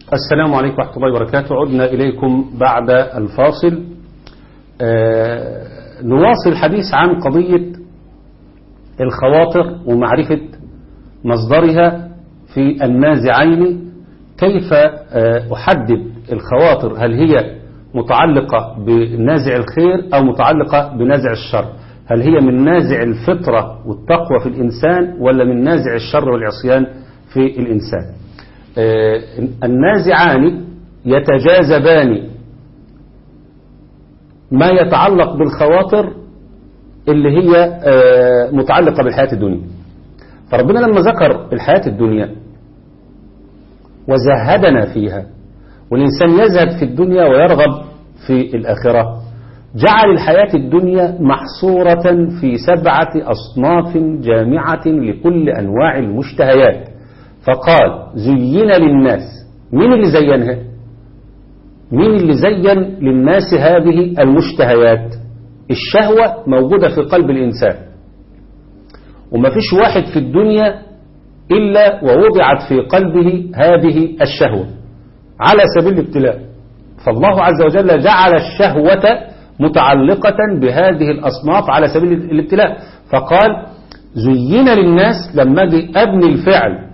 السلام عليكم ورحمة الله وبركاته. عدنا إليكم بعد الفاصل. نواصل الحديث عن قضية الخواطر ومعرفة مصدرها في النازعين. كيف أحدد الخواطر؟ هل هي متعلقة بنازع الخير أو متعلقة بنازع الشر؟ هل هي من نازع الفطرة والتقوى في الإنسان ولا من نازع الشر والعصيان في الإنسان؟ النازعان يتجاذبان ما يتعلق بالخواطر اللي هي متعلقة بالحياة الدنيا. فربنا لما ذكر الحياة الدنيا وزهدنا فيها، والإنسان يزهد في الدنيا ويرغب في الآخرة، جعل الحياة الدنيا محصورة في 7 أصناف جامعة لكل أنواع المشتهيات. فقال زين للناس. مين اللي زينها؟ مين اللي زين للناس هذه المشتهيات؟ الشهوة موجودة في قلب الإنسان، وما فيش واحد في الدنيا إلا ووضعت في قلبه هذه الشهوة على سبيل الابتلاء. فالله عز وجل جعل الشهوة متعلقة بهذه الأصناف على سبيل الابتلاء. فقال زين للناس. لما أجي أبني الفعل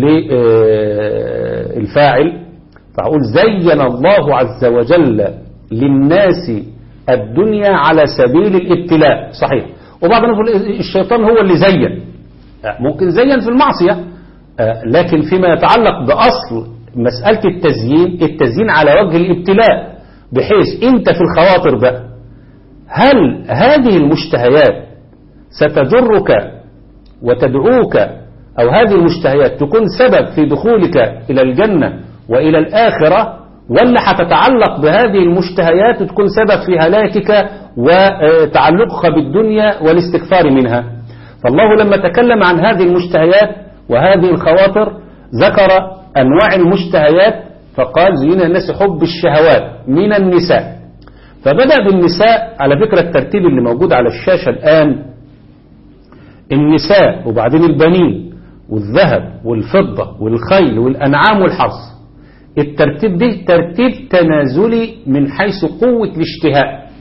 للفاعل فأقول زين الله عز وجل للناس الدنيا على سبيل الابتلاء. صحيح. وبعض الناس يقول الشيطان هو اللي زين. ممكن زين في المعصية، لكن فيما يتعلق بأصل مسألة التزيين على وجه الابتلاء، بحيث انت في الخواطر بقى هل هذه المشتهيات ستجرك وتدعوك، أو هذه المشتهيات تكون سبب في دخولك إلى الجنة وإلى الآخرة، ولا هتتعلق بهذه المشتهيات وتكون سبب في هلاكك وتعلقك بالدنيا والاستكثار منها؟ فالله لما تكلم عن هذه المشتهيات وهذه الخواطر ذكر أنواع المشتهيات، فقال زين الناس حب الشهوات من النساء. فبدأ بالنساء. على فكرة الترتيب اللي موجود على الشاشة الآن النساء، وبعدين البنين والذهب والفضة والخيل والأنعام والحرث. الترتيب ده ترتيب تنازلي من حيث قوة الاشتهاء،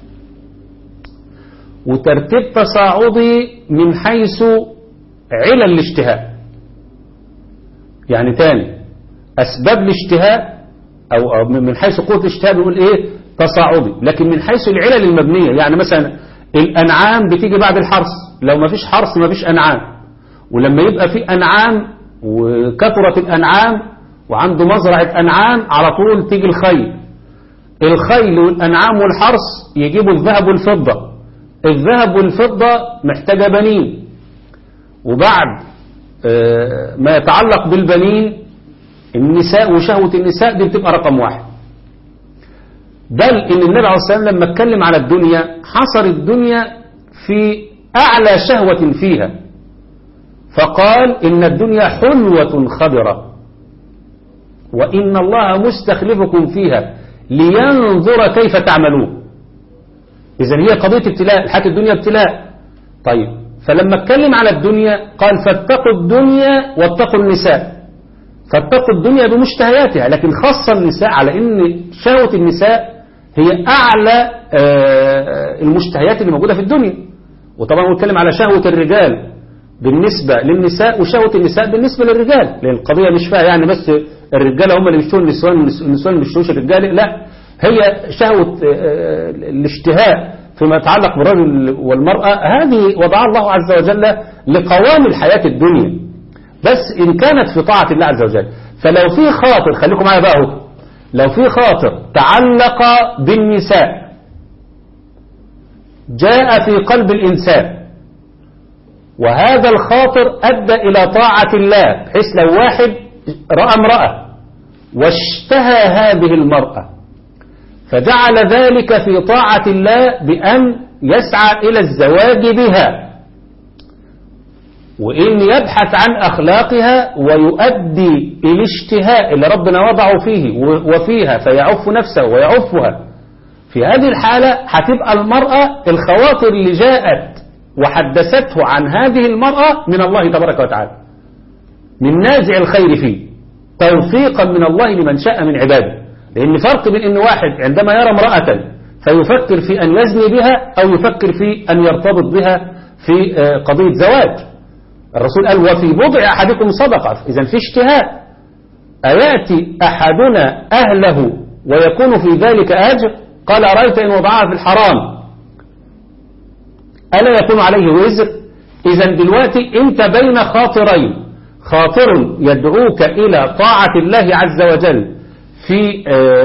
وترتيب تصاعدي من حيث علل الاشتهاء. يعني تاني، أسباب الاشتهاء أو من حيث قوة الاشتهاء بيقول إيه؟ تصاعدي. لكن من حيث العلل المبنية، يعني مثلا الأنعام بتيجي بعد الحرث. لو ما فيش حرث ما فيش أنعام، ولما يبقى في أنعام وكثرت الأنعام وعنده مزرعة أنعام على طول تيجي الخيل. الخيل والأنعام والحرث يجيبوا الذهب والفضة. الذهب والفضة محتاجة بنين، وبعد ما يتعلق بالبنين النساء وشهوة النساء دي بتبقى رقم 1. بل إن النبي عليه الصلاة والسلام لما اتكلم على الدنيا حصر الدنيا في أعلى شهوة فيها، فقال إن الدنيا حلوة خضرة وإن الله مستخلفكم فيها لينظر كيف تعملون. إذن هي قضية ابتلاء. الحياة الدنيا ابتلاء. طيب، فلما اتكلم على الدنيا قال فاتقوا الدنيا واتقوا النساء. فاتقوا الدنيا بمشتهياتها، لكن خاصة النساء على إن شهوة النساء هي أعلى المشتهيات اللي موجودة في الدنيا. وطبعا نتكلم على شهوة الرجال بالنسبة للنساء وشهوة النساء بالنسبة للرجال، لأن القضية مش فيها يعني بس الرجال هم اللي بيشتهوا النسوان اللي بيشتهوش الرجال. لا، هي شهوة الاشتهاء فيما يتعلق بالرجل والمرأة هذه وضع الله عز وجل لقوام الحياة الدنيا، بس إن كانت في طاعة الله عز وجل. فلو في خاطر، خليكم معايا بقى اهو، لو في خاطر تعلق بالنساء جاء في قلب الإنسان، وهذا الخاطر أدى إلى طاعة الله، بحيث لو واحد رأى امرأة واشتهى هذه المرأة فجعل ذلك في طاعة الله بأن يسعى إلى الزواج بها، وإن يبحث عن أخلاقها ويؤدي الاشتهاء اللي ربنا وضعه فيه وفيها فيعف نفسه ويعفها. في هذه الحالة هتبقى المرأة الخواطر اللي جاءت وحدثته عن هذه المرأة من الله تبارك وتعالى، من نازع الخير فيه. توفيقا من الله لمن شاء من عباده. لأن فرق بين أن واحد عندما يرى امرأة فيفكر في أن يزني بها أو يفكر في أن يرتبط بها في قضية زواج. الرسول قال وفي بضع أحدكم صدقة، إذن في اشتهاء. أيأتي أحدنا أهله ويكون في ذلك أجر؟ قال أرأيت إن وضعها في الحرام ألا يكون عليه وزر؟ إذن دلوقتي أنت بين خاطرين، خاطر يدعوك إلى طاعة الله عز وجل في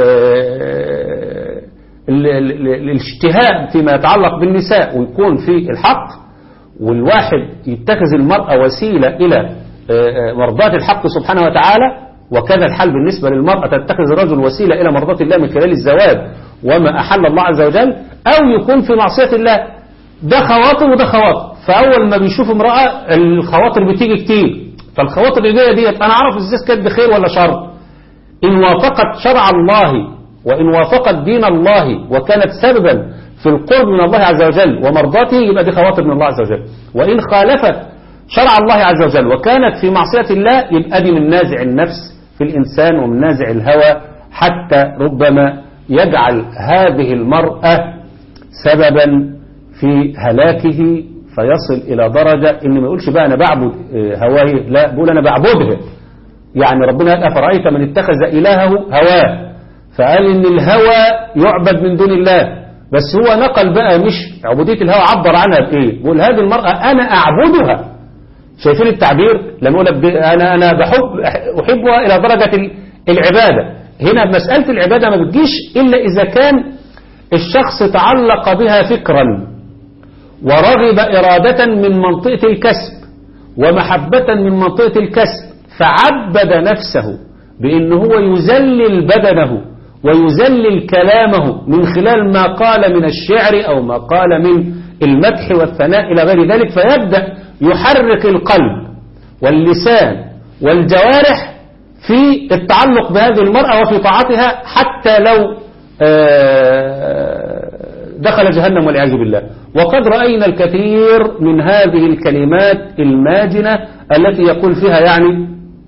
الاشتهاء فيما يتعلق بالنساء ويكون في الحق، والواحد يتخذ المرأة وسيلة إلى مرضاة الحق سبحانه وتعالى. وكذا الحال بالنسبة للمرأة، تتخذ الرجل وسيلة إلى مرضاة الله من خلال الزواج وما أحل الله عز وجل، أو يكون في معصية الله. ده خواطر وده خواطر. فأول ما بيشوف امرأة الخواطر بتيجي كتير، فالخواطر اللي جايه ديت أنا أعرف إزاي كانت بخير ولا شر. إن وافقت شرع الله وإن وافقت دين الله وكانت سببا في القرب من الله عز وجل ومرضاته، يبقى دي خواطر من الله عز وجل. وإن خالفت شرع الله عز وجل وكانت في معصية الله، يبقى دي من نازع النفس في الإنسان ومن نازع الهوى، حتى ربما يجعل هذه المرأة سببا في هلاكه، فيصل إلى درجة إن ما يقولش بقى أنا بعبد هواي، لا، بقول أنا بعبدها. يعني ربنا قال أفرأيت من اتخذ إلهه هواه، فقال إن الهوى يعبد من دون الله، بس هو نقل بقى مش عبودية الهوى، عبر عنها بإيه؟ بقول هذه المرأة أنا أعبدها. شايفين التعبير؟ لما أقول أنا أحبها إلى درجة العبادة. هنا مسألة العبادة ما بتجيش إلا إذا كان الشخص تعلق بها فكرا ورغب إرادة من منطقة الكسب ومحبة من منطقة الكسب، فعبد نفسه بأنه هو يذلل بدنه ويذلل كلامه من خلال ما قال من الشعر أو ما قال من المدح والثناء إلى غير ذلك، فيبدأ يحرك القلب واللسان والجوارح في التعلق بهذه المرأة وفي طاعتها، حتى لو دخل جهنم والعياذ بالله. وقد رأينا الكثير من هذه الكلمات الماجنة التي يقول فيها يعني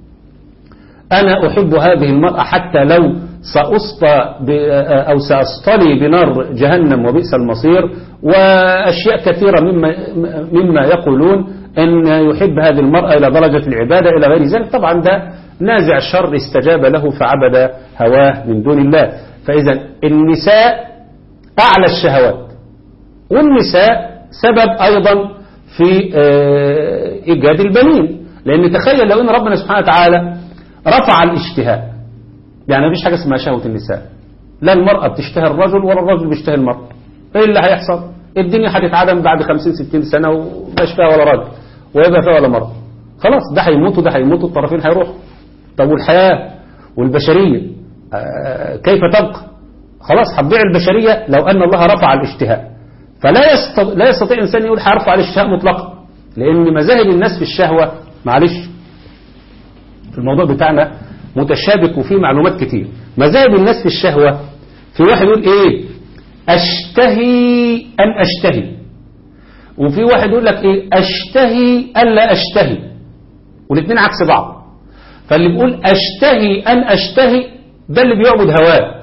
أنا أحب هذه المرأة حتى لو سأسطى أو سأصطلي بنار جهنم وبئس المصير، وأشياء كثيرة مما يقولون أن يحب هذه المرأة إلى درجة العبادة إلى غير ذلك. طبعا ده نازع الشر استجاب له فعبد هواه من دون الله. فإذا النساء أعلى الشهوات، والنساء سبب أيضا في إيجاد البنين. لأن تخيل لو أن ربنا سبحانه وتعالى رفع الاشتهاء، يعني مفيش حاجة اسمها شهوة النساء، لا المرأة بتشتهي الرجل ولا الرجل بيشتهي المرأة، ايه اللي هيحصل؟ الدنيا هتتعدم بعد 50-60 سنة ومش فيها ولا راجل ويبقى فيها ولا مرأة، خلاص ده هيموت وده هيموت والطرفين هيروحوا. طب والحياة والبشرية كيف تبقى؟ خلاص هتضيع البشرية لو أن الله رفع الاشتهاء. فلا يستطيع إنسان يقول هيرفع الاشتهاء مطلقا، لأن مذاهب الناس في الشهوة معلش في الموضوع بتاعنا متشابك وفيه معلومات كتير. مذاهب الناس في الشهوة، في واحد يقول ايه اشتهي ان اشتهي، وفي واحد يقول لك ايه اشتهي ان لا اشتهي، والاثنين عكس بعض. فاللي بيقول اشتهي ان اشتهي ده اللي بيعبد هواه،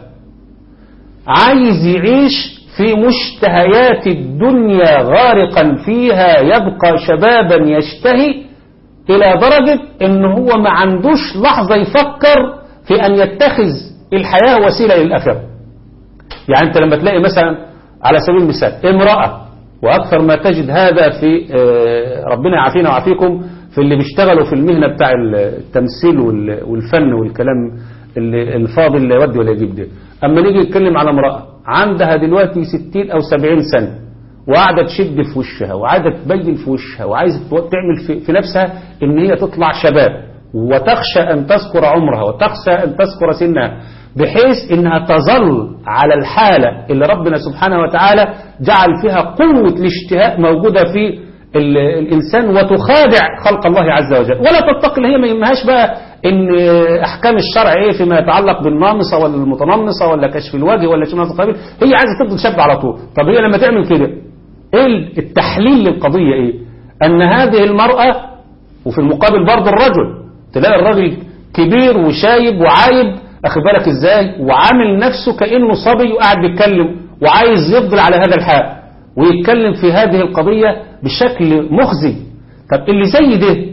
عايز يعيش في مشتهيات الدنيا غارقا فيها، يبقى شبابا يشتهي إلى درجة إن هو ما عندوش لحظة يفكر في أن يتخذ الحياة وسيلة للآخرة. يعني أنت لما تلاقي مثلا على سبيل المثال امرأة، وأكثر ما تجد هذا في ربنا يعافينا ويعافيكم في اللي بيشتغلوا في المهنة بتاع التمثيل والفن والكلام الفاضل اللي يودي ولا يجيب ده. أما نيجي نتكلم على امرأة عندها دلوقتي 60 أو 70 سنة وقاعدة تشد في وشها وقاعدة تبين في وشها وعايزة تعمل في نفسها ان هي تطلع شباب، وتخشى ان تذكر عمرها وتخشى ان تذكر سنها، بحيث انها تظل على الحالة اللي ربنا سبحانه وتعالى جعل فيها قوة الاشتهاء موجودة في الانسان، وتخادع خلق الله عز وجل، ولا تتقي. هي ما يهمهاش بقى ان احكام الشرع ايه فيما يتعلق بالنامصة ولا المتنمصة ولا كشف الوجه ولا شيء من هذا القبيل، هي عايزة تفضل شاب على طول. طب هي لما تعمل كده ايه التحليل للقضية؟ ايه ان هذه المرأة، وفي المقابل برضه الرجل، تلاقي الرجل كبير وشايب وعايب، أخذ بالك إزاي، وعامل نفسه كأنه صبي وقاعد بيتكلم وعايز يفضل على هذا الحال ويتكلم في هذه القضية بشكل مخزي. طب اللي زي ده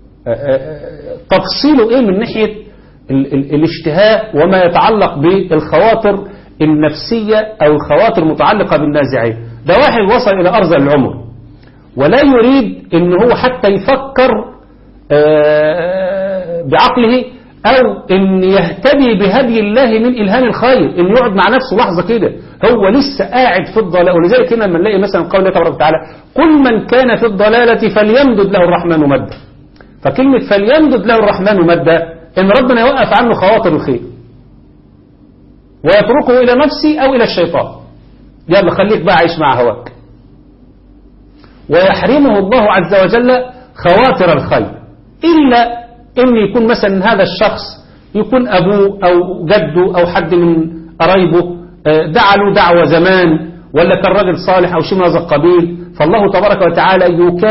تفصيله إيه من ناحية الاشتهاء وما يتعلق بالخواطر النفسية أو الخواطر المتعلقة بالنازعين؟ ده واحد وصل إلى أرذل العمر ولا يريد إن هو حتى يفكر بعقله أو إن يهتدي بهدي الله من إلهام الخير، إن يقعد مع نفسه لحظة كده هو لسه قاعد في الضلال. ولذلك هنا لما نلاقي مثلا قول الله تبارك وتعالى كل من كان في الضلالة فليمدد له الرحمن مدا، فكلمة فليمدد له الرحمن مدا إن ربنا يوقف عنه خواطر الخير ويتركه إلى نفسه أو إلى الشيطان، يلا خليك بقى عايش مع هواك، ويحرمه الله عز وجل خواطر الخير، إلا إن يكون مثلا هذا الشخص يكون أبوه أو جده أو حد من قرايبه دعا له دعوة زمان، ولا كان راجل صالح أو شيء من هذا القبيل، فالله تبارك وتعالى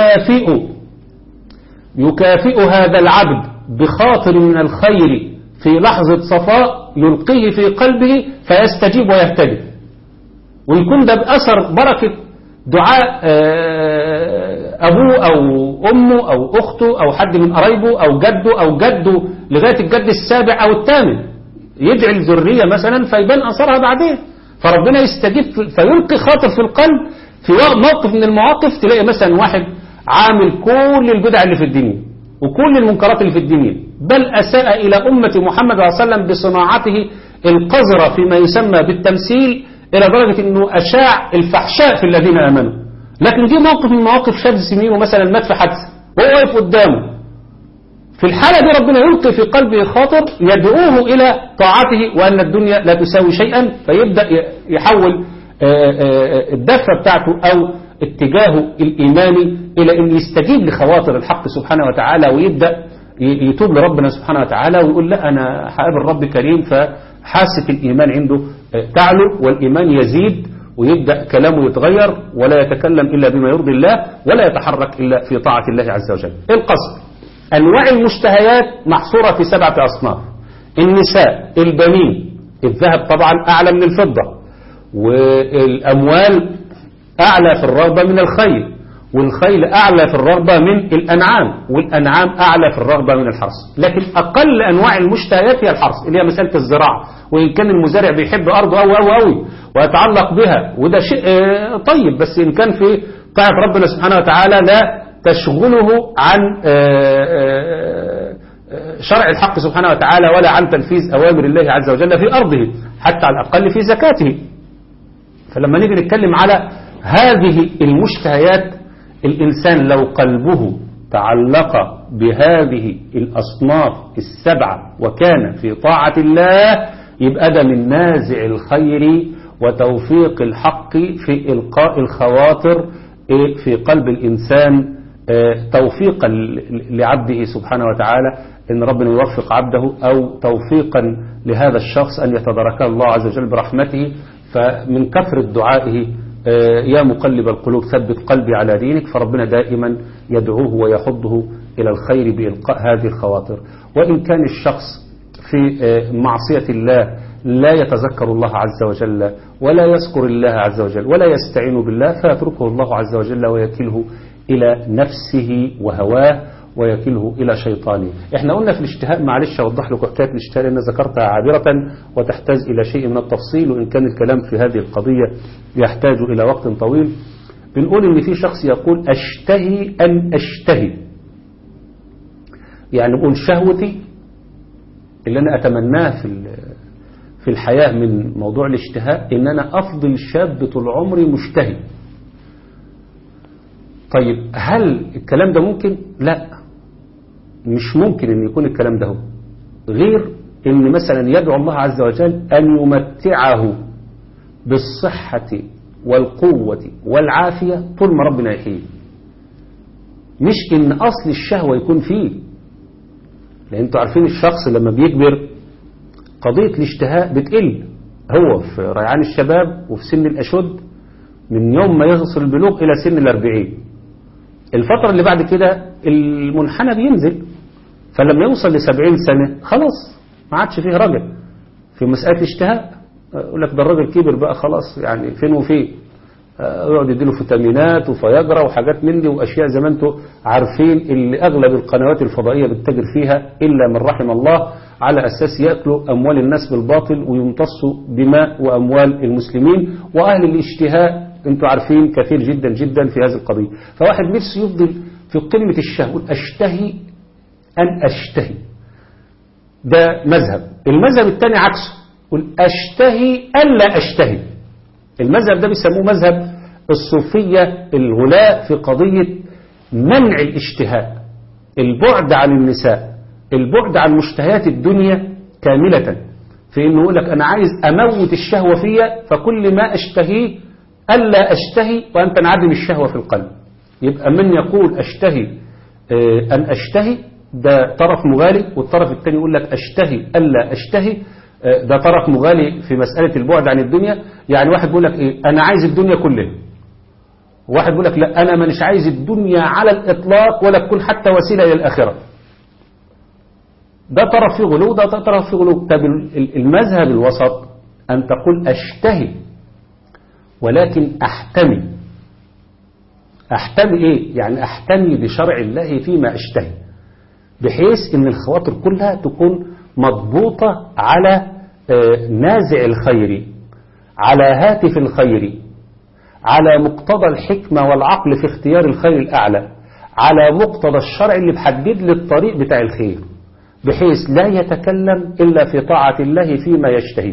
يكافئ هذا العبد بخاطر من الخير في لحظة صفاء يلقيه في قلبه فيستجيب ويهتدي، ويكون ده بأثر بركة دعاء أبوه أو أمه أو أخته أو حد من قرايبه أو جده لغاية الجد السابع أو الثامن، يدعي الذرية مثلا فيبان أثرها بعدين، فربنا يستجيب فيلقي خاطر في القلب. في موقف من المواقف تلاقي مثلا واحد عامل كل البدع اللي في الدنيا وكل المنكرات اللي في الدنيا، بل أساء إلى أمة محمد صلى الله عليه وسلم بصناعته القذرة فيما يسمى بالتمثيل إلى درجة أنه أشاع الفحشاء في الذين آمنوا، لكن دي موقف من مواقف شاب سمين مثلا مات في حادثة وهو واقف قدامه، في الحالة دي ربنا يلقي في قلبه خاطر يدعوه إلى طاعته وأن الدنيا لا تساوي شيئا، فيبدأ يحول الدفة بتاعته أو اتجاهه الإيماني إلى أن يستجيب لخواطر الحق سبحانه وتعالى، ويبدأ يتوب لربنا سبحانه وتعالى ويقول لا أنا هقابل رب كريم، فحاسة الإيمان عنده تعلو والإيمان يزيد، ويبدأ كلامه يتغير ولا يتكلم إلا بما يرضي الله ولا يتحرك إلا في طاعة الله عز وجل. القصد أنواع المشتهيات محصورة في 7 أصناف: النساء، البنين، الذهب طبعا أعلى من الفضة، والأموال أعلى في الرغبة من الخيل، والخيل أعلى في الرغبة من الأنعام، والأنعام أعلى في الرغبة من الحرث. لكن أقل أنواع المشتهيات هي الحرث اللي هي مسألة الزراعة، وإن كان المزارع بيحب أرضه أوي ويتعلق بها وده شيء طيب، بس إن كان في طاعة ربنا سبحانه وتعالى لا تشغله عن شرع الحق سبحانه وتعالى ولا عن تنفيذ أوامر الله عز وجل في أرضه، حتى على الأقل في زكاته. فلما نيجي نتكلم على هذه المشتهيات، الإنسان لو قلبه تعلق بهذه الأصناف 7 وكان في طاعة الله، يبقى ده من نازع الخير وتوفيق الحق في إلقاء الخواطر في قلب الإنسان، توفيقا لعبده سبحانه وتعالى إن ربنا يوفق عبده، أو توفيقا لهذا الشخص أن يتداركه الله عز وجل برحمته. فمن كثرة دعائه يا مقلب القلوب ثبت قلبي على دينك، فربنا دائما يدعوه ويحضه إلى الخير بإلقاء هذه الخواطر. وإن كان الشخص في معصية الله لا يتذكر الله عز وجل ولا يذكر الله عز وجل ولا يستعين بالله، فيتركه الله عز وجل ويكله إلى نفسه وهواه ويكله إلى شيطانه. احنا قلنا في الاشتهاء، معلش أوضح لكم حكاية الاشتهاء لأن ذكرتها عابرة وتحتاج إلى شيء من التفصيل، وإن كان الكلام في هذه القضية يحتاج إلى وقت طويل. بنقول إن في شخص يقول أشتهي أن أشتهي، يعني نقول شهوتي اللي أنا أتمناه في الحياة من موضوع الاشتهاء إن أنا أفضل شاب طول عمري مشتهي. طيب هل الكلام ده ممكن؟ لا، مش ممكن أن يكون الكلام ده، غير أن مثلا يدعو الله عز وجل أن يمتعه بالصحة والقوة والعافية طول ما ربنا يحييه، مش إن أصل الشهوة يكون فيه. لأن أنتوا عارفين الشخص لما بيكبر قضية الاشتهاء بتقل، هو في ريعان الشباب وفي سن الأشد من يوم ما يصل البلوغ إلى سن 40، الفترة اللي بعد كده المنحنى بينزل، فلما يوصل ل70 سنة خلاص ما عادش فيه رجع في مسألة اشتهاء. يقول لك ده الراجل كبر بقى خلاص، يعني فين وفين، يقعد يديله فيتامينات وفياجرا وحاجات من دي وأشياء زي ما انتم عارفين اللي أغلب القنوات الفضائية بتتاجر فيها إلا من رحم الله، على أساس يأكلوا أموال الناس بالباطل ويمتصوا دماء وأموال المسلمين. وأهل الاشتهاء انتم عارفين كثير جدا جدا في هذه القضية. فواحد نفسه يفضل في قمة الشهوة، أشتهي أن أشتهي، ده مذهب. المذهب الثاني عكسه، يقول أشتهي ألا أشتهي. المذهب ده بيسموه مذهب الصوفية الغلاء في قضية منع الاشتهاء، البعد عن النساء، البعد عن مشتهيات الدنيا كاملة، في انه يقول لك انا عايز اموت الشهوة فيا، فكل ما اشتهيه ألا أشتهي وأن تنعدم الشهوة في القلب. يبقى من يقول أشتهي أن أشتهي ده طرف مغالي، والطرف الثاني يقول لك أشتهي ألا أشتهي ده طرف مغالي في مسألة البعد عن الدنيا. يعني واحد بيقول لك إيه، أنا عايز الدنيا كلها، وواحد بيقول لك لا أنا مش عايز الدنيا على الإطلاق ولا تكون حتى وسيلة إلى الآخرة. ده طرف في غلو، ده طرف في غلو. طب المذهب الوسط أن تقول أشتهي ولكن أحتمي. أحتمي إيه؟ يعني أحتمي بشرع الله فيما أشتهي، بحيث أن الخواطر كلها تكون مضبوطة على نازع الخير، على هاتف الخير، على مقتضى الحكمة والعقل في اختيار الخير الأعلى، على مقتضى الشرع اللي بحدد لي الطريق بتاع الخير، بحيث لا يتكلم إلا في طاعة الله فيما يشتهي،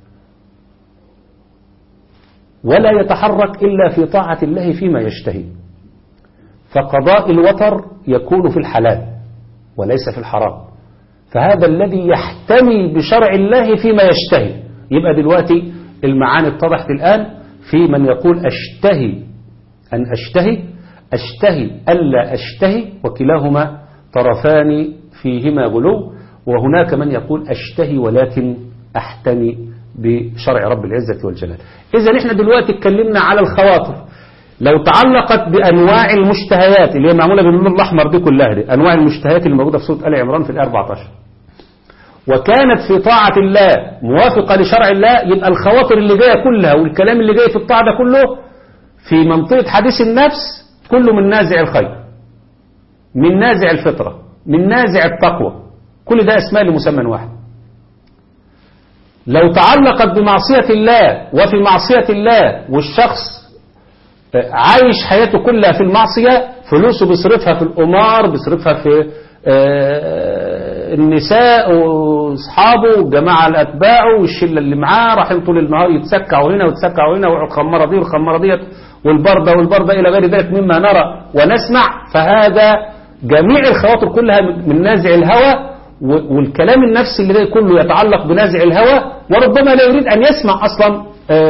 ولا يتحرك إلا في طاعة الله فيما يشتهي. فقضاء الوتر يكون في الحلال وليس في الحرام، فهذا الذي يحتمي بشرع الله فيما يشتهي. يبقى دلوقتي المعاني اتضحت الآن في من يقول أشتهي أن أشتهي، أشتهي ألا أشتهي، وكلاهما طرفان فيهما غلو. وهناك من يقول أشتهي ولكن أحتمي بشرع رب العزة والجلال. إذا إحنا دلوقتي اتكلمنا على الخواطر، لو تعلقت بأنواع المشتهيات اللي هي معمولة باللون الأحمر دي كلها، دي أنواع المشتهيات الموجودة في سورة آل عمران في الآية 14، وكانت في طاعة الله موافقة لشرع الله، يبقى الخواطر اللي جاية كلها والكلام اللي جاي في الطاعة ده كله في منطقة حديث النفس كله من نازع الخير، من نازع الفطرة، من نازع التقوى، كل ده اسماء لمسمى واحد. لو تعلقت بمعصية الله وفي معصية الله والشخص عايش حياته كلها في المعصية، فلوسه بيصرفها في القمار، بيصرفها في النساء واصحابه والجماعة الأتباعه والشلة اللي معاه، رايحين طول النهار يتسكعوا هنا ويتسكعوا هنا، والخمرة دي والخمرة ديت والبردة والبردة إلى غير ذلك مما نرى ونسمع. فهذا جميع الخواطر كلها من نازع الهوى، والكلام النفسي اللي جاي كله يتعلق بنازع الهوى، وربما لا يريد أن يسمع أصلا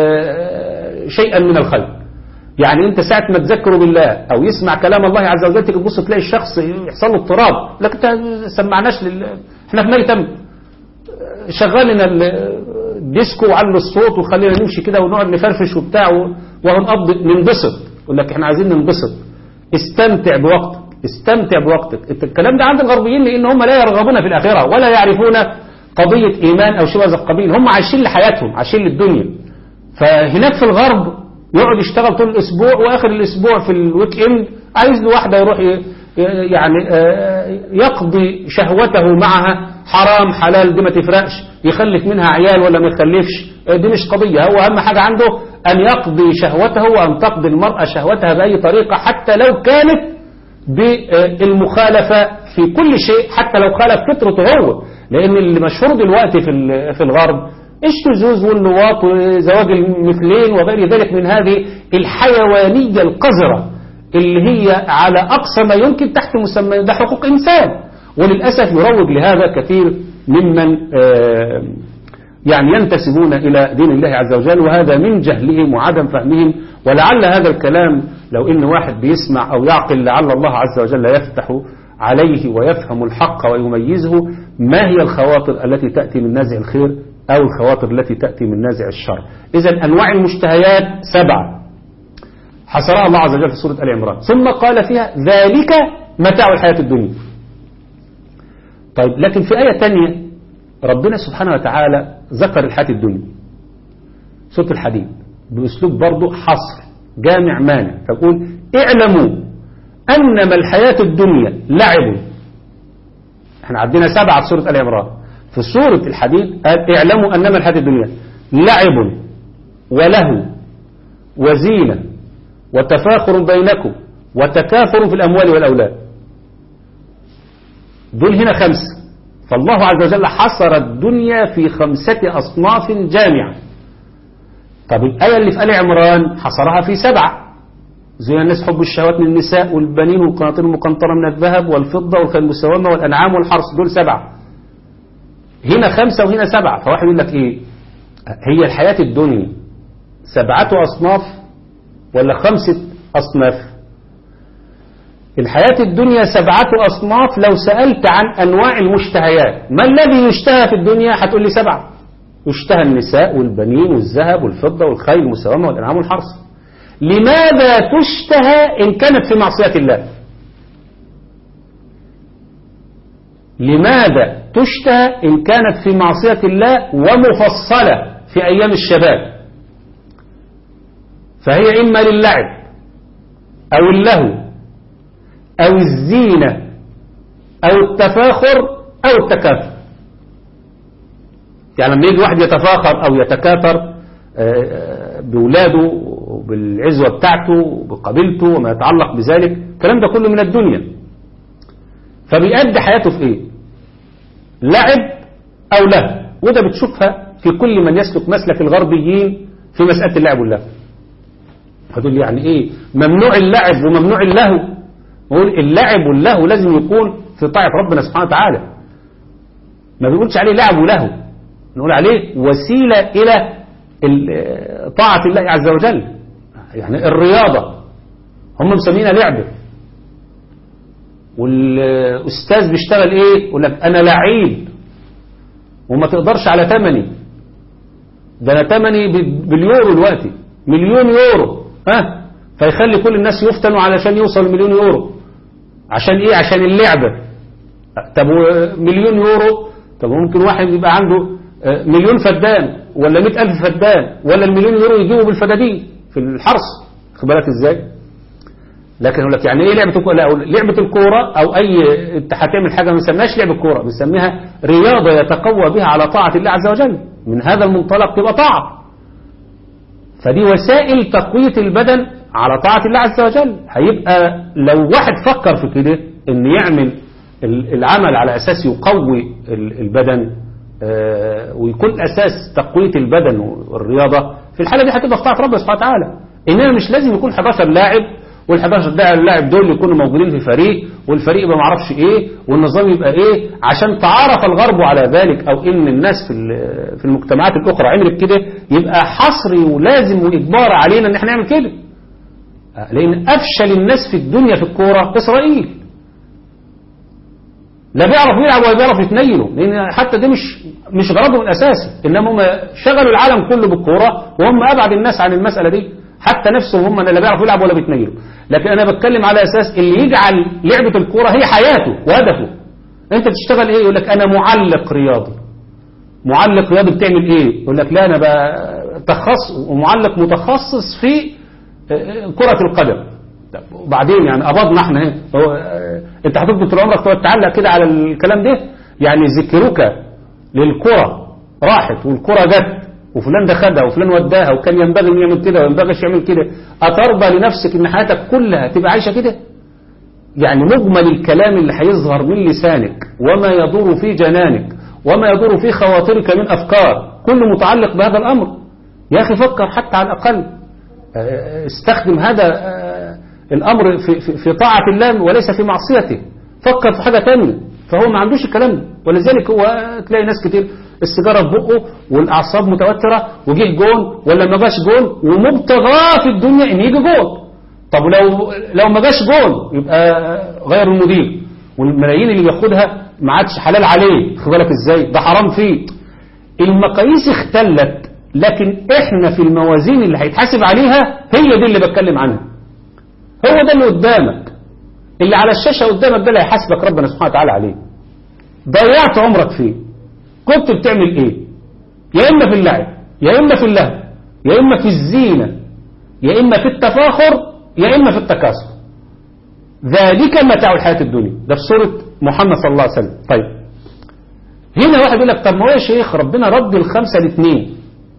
شيئا من الخير. يعني انت ساعة ما تذكره بالله او يسمع كلام الله عز وجل تبص تلاقي الشخص يحصل له اضطراب، لكن انت سمعناش احنا في ميتم شغال لنا الديسكو وعلى الصوت وخلينا نمشي كده ونقعد نفرفش وبتاع وهنقضي ننبسط. يقول لك احنا عايزين ننبسط، استمتع بوقتك، استمتع بوقتك. الكلام ده عند الغربيين لان هم لا يرغبون في الاخره ولا يعرفون قضية ايمان او شيء من هذا القبيل، هم عايشين لحياتهم، عايشين للدنيا. فهناك في الغرب يقعد يشتغل طول الأسبوع، وآخر الأسبوع في الويك إند عايز له واحدة يروح يعني يقضي شهوته معها، حرام حلال دي ما تفرقش، يخلف منها عيال ولا ما يخلفش دي مش قضية، هو أهم حاجة عنده أن يقضي شهوته وأن تقضي المرأة شهوتها بأي طريقة، حتى لو كانت بالمخالفة في كل شيء، حتى لو خالف فطرته هو. لأن اللي مشهور دلوقتي في الغرب الشذوذ واللواط وزواج المثلين وغير ذلك من هذه الحيوانية القذرة اللي هي على أقصى ما يمكن تحت مسمى ده حقوق إنسان. وللأسف يروج لهذا كثير ممن يعني ينتسبون إلى دين الله عز وجل، وهذا من جهلهم وعدم فهمهم. ولعل هذا الكلام لو إن واحد بيسمع أو يعقل لعل الله عز وجل يفتح عليه ويفهم الحق ويميزه ما هي الخواطر التي تأتي من نازع الخير أو الخواطر التي تأتي من نازع الشر. إذن أنواع المشتهيات 7 حصرها الله عز وجل في سورة آل عمران، ثم قال فيها ذلك متاع الحياة الدنيا. طيب لكن في آية تانية ربنا سبحانه وتعالى ذكر الحياة الدنيا، سورة الحديد، بأسلوب برضه حصر جامع مانع، تقول اعلموا أنما الحياة الدنيا لعب. احنا عدينا 7 في سورة آل عمران، في سورة الحديد قال اعلموا أنما الحياة الدنيا لعب وله وزينة وتفاخر بينكم وتكاثر في الأموال والأولاد. دول هنا 5، فالله عز وجل حصر الدنيا في 5 أصناف جامعة. طب الآية اللي في آل عمران حصرها في 7، زي الناس حب الشهوات من النساء والبنين والقناطير المقنطرة من الذهب والفضة والخيل المسومة والأنعام والحرث، دول 7. هنا 5 وهنا 7، فواحد يقول لك إيه، هي الحياة الدنيا 7 أصناف ولا 5 أصناف؟ الحياة الدنيا 7 أصناف. لو سألت عن أنواع المشتهيات، ما الذي يشتهى في الدنيا؟ هتقول لي 7. يشتهى النساء والبنين والذهب والفضة والخيل المسومة والأنعام والحرث. لماذا تشتهى إن كانت في معصية الله؟ لماذا تشتهى إن كانت في معصية الله ومفصلة في أيام الشباب؟ فهي إما للعب أو اللهو أو الزينة أو التفاخر أو التكاثر. يعني لما يجي واحد يتفاخر أو يتكاثر بولاده وبالعزوة بتاعته وبقبيلته وما يتعلق بذلك، الكلام ده كله من الدنيا. فبيأدي حياته في إيه؟ لعب أو لهو. وده بتشوفها في كل من يسلك مسلك الغربيين في مسألة اللعب واللهو. هتقول لي يعني إيه ممنوع اللعب وممنوع اللهو؟ نقول اللعب واللهو لازم يكون في طاعة ربنا سبحانه وتعالى. ما بنقولش عليه لعب ولهو، نقول عليه وسيلة إلى طاعة الله عز وجل. يعني الرياضة هم مسمينها لعبة، والأستاذ بيشتغل إيه؟ يقول لك أنا لعيب وما تقدرش على ثمني، ده أنا ثمني باليورو دلوقتي، 1,000,000 يورو، فيخلي كل الناس يفتنوا علشان يوصل 1,000,000 يورو. عشان إيه؟ عشان اللعبة. طب 1,000,000 يورو، طب ممكن واحد يبقى عنده 1,000,000 فدان ولا 100,000 فدان، ولا 1,000,000 يورو يجيبوا بالفدادين في الحرث. خد بالك ازاي؟ لكن يقول لك يعني ايه لعبه الكوره؟ لا، لعبه الكوره او اي انت هتعمل حاجه ما بنسميهاش لعبه الكوره، بنسميها رياضه يتقوى بها على طاعه الله عز وجل. من هذا المنطلق تبقى طاعه. فدي وسائل تقويه البدن على طاعه الله عز وجل. هيبقى لو واحد فكر في كده ان يعمل العمل على اساس يقوي البدن ويكون أساس تقوية البدن والرياضة، في الحالة دي هتبقى في طاعة ربنا سبحانه وتعالى. إنما مش لازم يكون 11 لاعب وال11 لاعب دول يكونوا موجودين في فريق، والفريق يبقى معرفش إيه والنظام يبقى إيه، عشان تعارف الغرب على ذلك، أو إن الناس في المجتمعات الأخرى عملت كده، يبقى حصري ولازم وإجبار علينا إن احنا نعمل كده. لأن أفشل الناس في الدنيا في الكورة إسرائيل، لا بيعرفوا يلعبوا ولا بيعرفوا يتنيلوا، لأن حتى ده مش غرضهم الأساسي. إنما هم شغلوا العالم كله بالكورة، وهم أبعد الناس عن المسألة دي. حتى نفسهم هم لا بيعرفوا يلعبوا ولا بيتنيلوا. لكن أنا بتكلم على أساس اللي يجعل لعبة الكورة هي حياته وهدفه. أنت بتشتغل إيه؟ يقول لك أنا معلق رياضي. معلق رياضي بتعمل إيه؟ يقول لك لا أنا معلق متخصص في كرة القدم. وبعدين يعني قبضنا احنا اهي، انت هتفضل طول عمرك تقعد تعلق كده على الكلام ده؟ يعني ذكرك للكرة راحت والكرة جت وفلان ده خدها وفلان وداها وكان ينبغي ان يعمل كده وينبغيش يعمل كده، اترضى لنفسك ان حياتك كلها تبقى عايشه كده؟ يعني مجمل الكلام اللي هيظهر من لسانك وما يدور في جنانك وما يدور في خواطرك من افكار كله متعلق بهذا الامر. يا اخي فكر حتى على الاقل، استخدم هذا الأمر في طاعة الله وليس في معصيته. فكر في حاجة تانية. فهو ما عندوش الكلام ده، ولذلك هو تلاقي ناس كتير السيجارة في بقه والأعصاب متوترة وجيه جون ولا ما جاش جون ومبتغاه في الدنيا إن يجي جون. طب لو ما جاش جون يبقى غير المدير، والملايين اللي بياخدها ما عادش حلال عليه. خد بالك ازاي؟ ده حرام فيه. المقاييس اختلت، لكن احنا في الموازين اللي هيتحاسب عليها هي دي اللي بتكلم عنها. هو ده اللي قدامك، اللي على الشاشة قدامك ده اللي هيحاسبك ربنا سبحانه وتعالى عليه. ضيعت عمرك فيه، كنت بتعمل ايه؟ يا اما في اللعب، يا اما في اللهو، يا اما في الزينة، يا اما في التفاخر، يا اما في التكاثر. ذلك متاع الحياة الدنيا. ده في سورة محمد صلى الله عليه وسلم. طيب هنا واحد يقول لك طب ما هو يا شيخ ربنا رد الخمسة الاثنين،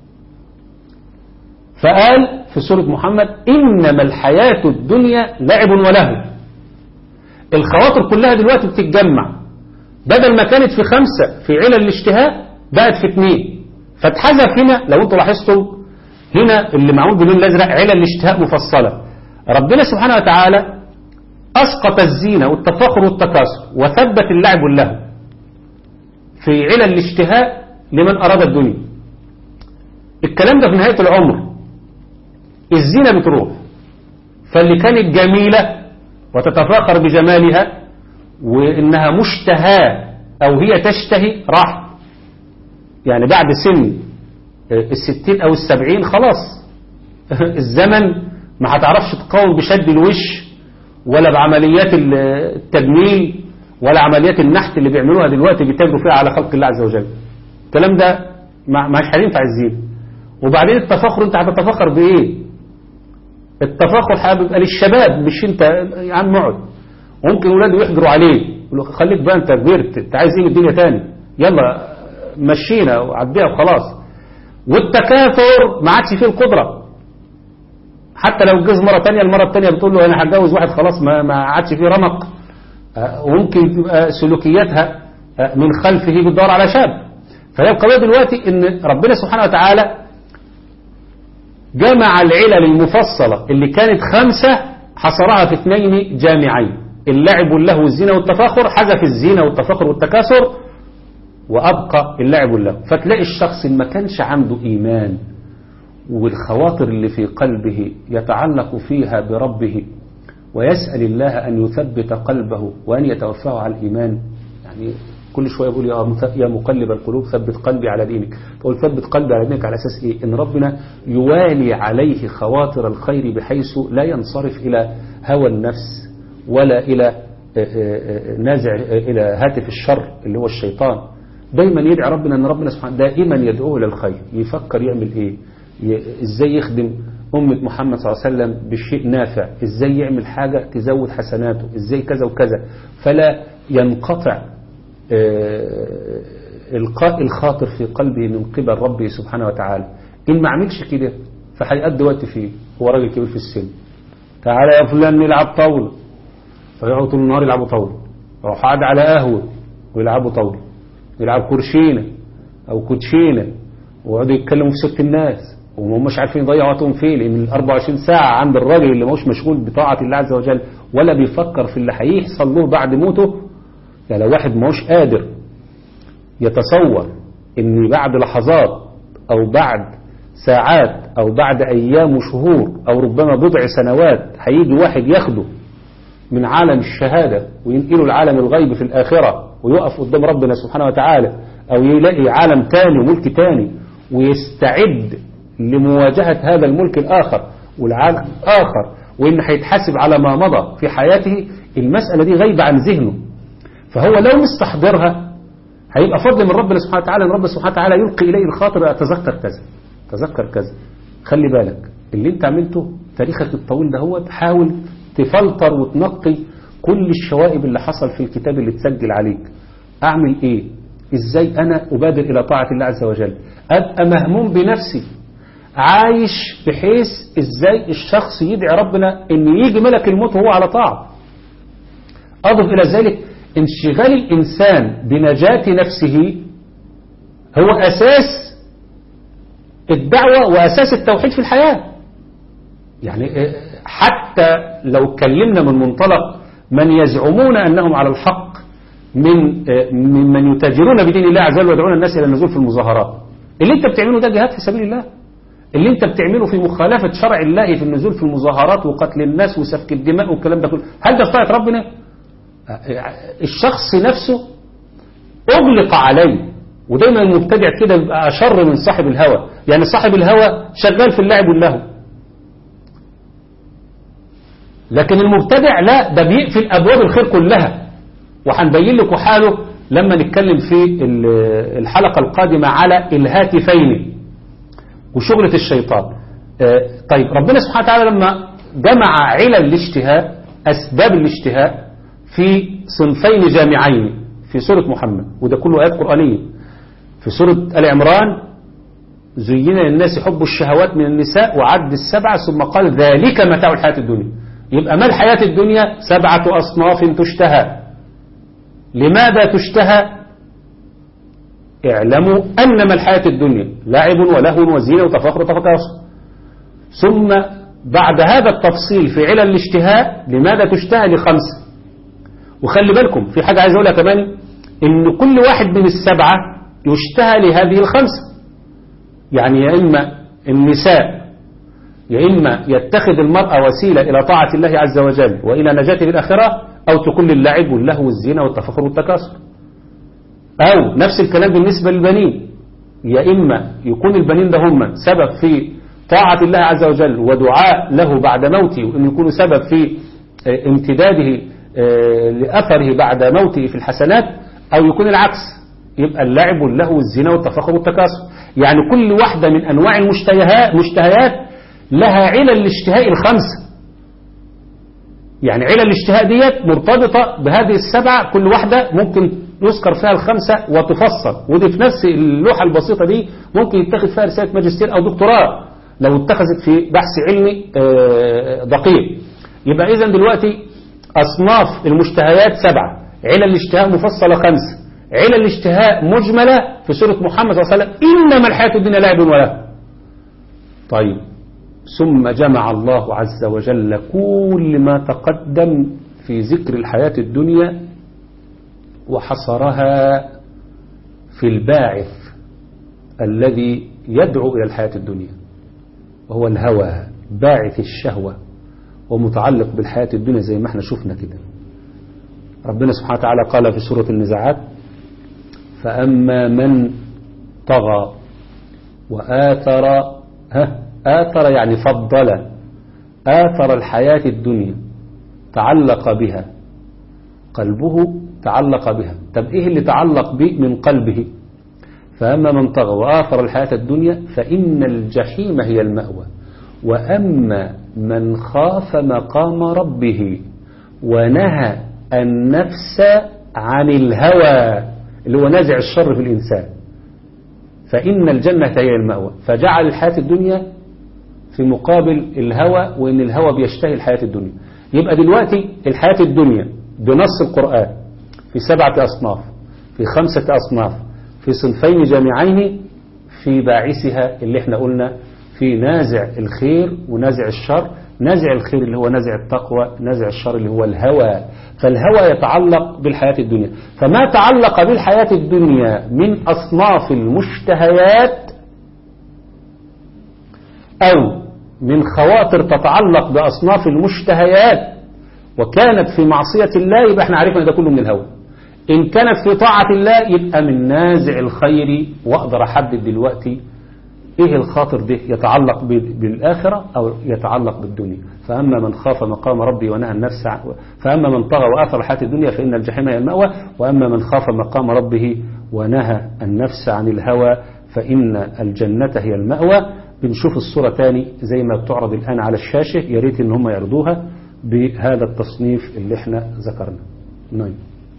فقال في سورة محمد إنما الحياة الدنيا لعب ولهو. الخواطر كلها دلوقتي بتتجمع، بدل ما كانت في 5 في علل الاشتهاء بقت في 2، فاتحذف هنا. لو انتوا لاحظتوا هنا اللي معمول باللون الازرق علل الاشتهاء مفصلة. ربنا سبحانه وتعالى أسقط الزينة والتفاخر والتكاثر وثبت اللعب واللهو في علل الاشتهاء لمن أراد الدنيا. الكلام ده في نهاية العمر الزينة بتروح، فاللي كانت جميلة وتتفاخر بجمالها وإنها مشتهاة أو هي تشتهي راح، يعني بعد سن 60 أو 70 خلاص الزمن ما هتعرفش تقاوم بشد الوش ولا بعمليات التجميل ولا عمليات النحت اللي بيعملوها دلوقتي بيتاجروا فيها على خلق الله عز وجل. الكلام ده مش هينفع الزينة. وبعدين التفاخر انت هتتفاخر بايه؟ التفاخر هيبقى للشباب، مش انت يا عم اقعد. وممكن ولاده يحجروا عليه يقولوا خليك بقى انت كبرت، انت عايز ايه من الدنيا تاني، يلا مشينا وعديها وخلاص. والتكاثر ما عادش فيه القدرة، حتى لو اتجوز مرة تانية المرة التانية بتقول له انا هتجوز واحد خلاص ما عادش فيه رمق. وممكن تبقى سلوكياتها من خلفه بتدور على شاب. فهي القضية دلوقتي ان ربنا سبحانه وتعالى جمع العلل المفصلة اللي كانت 5 حصرها في 2 جامعين، اللعب واللهو والزينة والتفاخر، حذف الزينة والتفاخر والتكاثر وأبقى اللعب واللهو. فتلاقي الشخص ما كانش عنده إيمان والخواطر اللي في قلبه يتعلق فيها بربه ويسأل الله أن يثبت قلبه وأن يتوفاه على الإيمان. يعني كل شوية يقول يا مقلب القلوب ثبت قلبي على دينك. فقل ثبت قلبي على دينك على أساس إيه؟ إن ربنا يوالي عليه خواطر الخير بحيث لا ينصرف إلى هوى النفس ولا إلى نازع إلى هاتف الشر اللي هو الشيطان. دايما يدعي ربنا أن ربنا سبحانه دائما يدعوه للخير، يفكر يعمل إيه، إزاي يخدم أمة محمد صلى الله عليه وسلم بالشيء نافع، إزاي يعمل حاجة تزود حسناته، إزاي كذا وكذا. فلا ينقطع إلقاء الخاطر في قلبه من قبل ربه سبحانه وتعالى. إن ما عملش كده فهيقضي وقت فيه، هو راجل كبير في السن، تعالى يا فلان نلعب طاولة، فيقعدوا طول النهار يلعبوا طاولة، يروح قاعد على قهوة ويلعبوا طاولة، يلعب كرشينة أو كوتشينة ويقعدوا يتكلموا في سكة الناس وهم مش عارفين يضيعوا وقتهم فيه، لأن 24 ساعة عند الراجل اللي مش مشغول بطاعة الله عز وجل ولا بيفكر في اللي هيحصل له بعد موته. يعني لو واحد مش قادر يتصور ان بعد لحظات او بعد ساعات او بعد ايام وشهور او ربما بضع سنوات هيجي واحد ياخده من عالم الشهادة وينقله لعالم الغيب في الآخرة ويقف قدام ربنا سبحانه وتعالى، او يلاقي عالم تاني وملك تاني ويستعد لمواجهة هذا الملك الآخر والعالم الآخر، وإن هيتحاسب على ما مضى في حياته، المسألة دي غايبة عن ذهنه. فهو لو مستحضرها هيبقى فضل من ربنا سبحانه وتعالى ان ربنا سبحانه وتعالى يلقي إليه الخاطر أتذكر كذا تذكر كذا. خلي بالك اللي انت عملته تاريخك الطويل ده هو تحاول تفلتر وتنقي كل الشوائب اللي حصل في الكتاب اللي تسجل عليك. أعمل إيه؟ إزاي أنا أبادر إلى طاعة الله عز وجل؟ أبقى مهموم بنفسي عايش بحيث إزاي الشخص يدعي ربنا إن يجي ملك الموت وهو على طاعة. أضف إلى ذلك انشغال الإنسان بنجاة نفسه هو أساس الدعوة وأساس التوحيد في الحياة. يعني حتى لو كلمنا من منطلق من يزعمون أنهم على الحق من يتاجرون بدين الله عز وجل ويدعون الناس إلى النزول في المظاهرات، اللي انت بتعمله ده جهاد في سبيل الله، اللي انت بتعمله في مخالفة شرع الله في النزول في المظاهرات وقتل الناس وسفك الدماء والكلام ده كله، هل ده في طاعة ربنا؟ الشخص نفسه أغلق عليه. ودايما المبتدع كده بيبقى أشر من صاحب الهوى. يعني صاحب الهوى شغال في اللعب واللهو، لكن المبتدع لا، ده بيقفل أبواب الخير كلها. وهنبين لكم حاله لما نتكلم في الحلقة القادمة على الهاتفين وشغلة الشيطان. طيب ربنا سبحانه وتعالى لما جمع علل الاشتهاء، أسباب الاشتهاء، في صنفين جامعين في سورة محمد، وده كله آيات قرآنية. في سورة آل عمران زين للناس حب الشهوات من النساء وعد السبع ثم قال ذلك متاع الحياة الدنيا. يبقى ما الحياة الدنيا؟ 7 أصناف تشتهى. لماذا تشتهى؟ اعلموا أنما الحياة الدنيا لعب ولهو وزينة وتفاخر وتكاثر. ثم بعد هذا التفصيل في علل الاشتهاء لماذا تشتهى ل5. وخلي بالكم في حاجة عايز أقولها كمان، إن كل واحد من ال7 يشتهى لهذه ال5. يعني يا إما النساء، يا إما يتخذ المرأة وسيلة إلى طاعة الله عز وجل وإلى نجاته في الآخرة، أو تكون للعب واللهو والزينة والتفاخر والتكاثر. أو نفس الكلام بالنسبة للبنين، يا إما يكون البنين ده هم سبب في طاعة الله عز وجل ودعاء له بعد موته، وأن يكونوا سبب في امتداده لأثره بعد موته في الحسنات، أو يكون العكس، يبقى اللعب واللهو والزنا والتفاخر والتكاثر. يعني كل واحدة من أنواع المشتهيات لها علل الاشتهاء ال5. يعني علل الاشتهاء ديت مرتبطة بهذه ال7، كل واحدة ممكن يذكر فيها ال5 وتفصل. ودي في نفس اللوحة البسيطة دي ممكن يتخذ فيها رسالة ماجستير أو دكتوراه لو اتخذت في بحث علمي دقيق. يبقى إذن دلوقتي أصناف المشتهيات 7، علل الاشتهاء مفصلة 5، علل الاشتهاء مجملة في سورة محمد صلى الله عليه وسلم إنما الحياة الدنيا لعب وله. طيب ثم جمع الله عز وجل كل ما تقدم في ذكر الحياة الدنيا وحصرها في الباعث الذي يدعو إلى الحياة الدنيا، وهو الهوى، باعث الشهوة ومتعلق بالحياة الدنيا زي ما احنا شفنا كده. ربنا سبحانه وتعالى قال في سورة النزعات فأما من طغى وآثر، آثر يعني فضل، آثر الحياة الدنيا، تعلق بها قلبه، تعلق بها. طب إيه اللي تعلق به من قلبه؟ فأما من طغى وآثر الحياة الدنيا فإن الجحيم هي المأوى، وأما من خاف مقام ربه ونهى النفس عن الهوى اللي هو نازع الشر في الإنسان فإن الجنة هي المأوى. فجعل الحياة الدنيا في مقابل الهوى، وإن الهوى بيشتهي الحياة الدنيا. يبقى دلوقتي الحياة الدنيا بنص القرآن في 7 أصناف، في 5 أصناف، في صنفين جامعين، في باعثها اللي احنا قلنا في نازع الخير ونازع الشر. نازع الخير اللي هو نازع التقوى، نازع الشر اللي هو الهوى. فالهوى يتعلق بالحياة الدنيا. فما تعلق بالحياة الدنيا من أصناف المشتهيات أو من خواطر تتعلق بأصناف المشتهيات وكانت في معصية الله، يبقى احنا عرفنا ده كله من الهوى. إن كانت في طاعة الله يبقى من نازع الخير. وأقدر أحدد دلوقتي إيه الخاطر ده، يتعلق بالآخرة أو يتعلق بالدنيا. فأما من خاف مقام ربي ونهى النفس فأما من طغى وآثر الحياة الدنيا فإن الجحيم هي المأوى، وأما من خاف مقام ربه ونهى النفس عن الهوى فإن الجنة هي المأوى. بنشوف الصورة تاني زي ما بتعرض الآن على الشاشة، يا ريت إن هم يعرضوها بهذا التصنيف اللي احنا ذكرنا. نعم،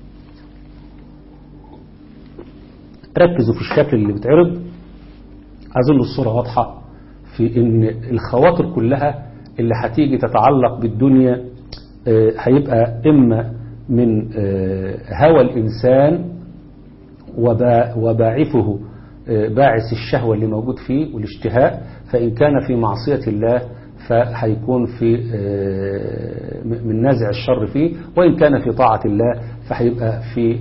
ركزوا في الشكل اللي بتعرض. أظن الصورة واضحة في إن الخواطر كلها اللي هتيجي تتعلق بالدنيا هيبقى إما من هوى الإنسان وباعثه باعث الشهوة اللي موجود فيه والاشتهاء، فإن كان في معصية الله فهيكون في من نازع الشر فيه، وإن كان في طاعة الله فهيبقى في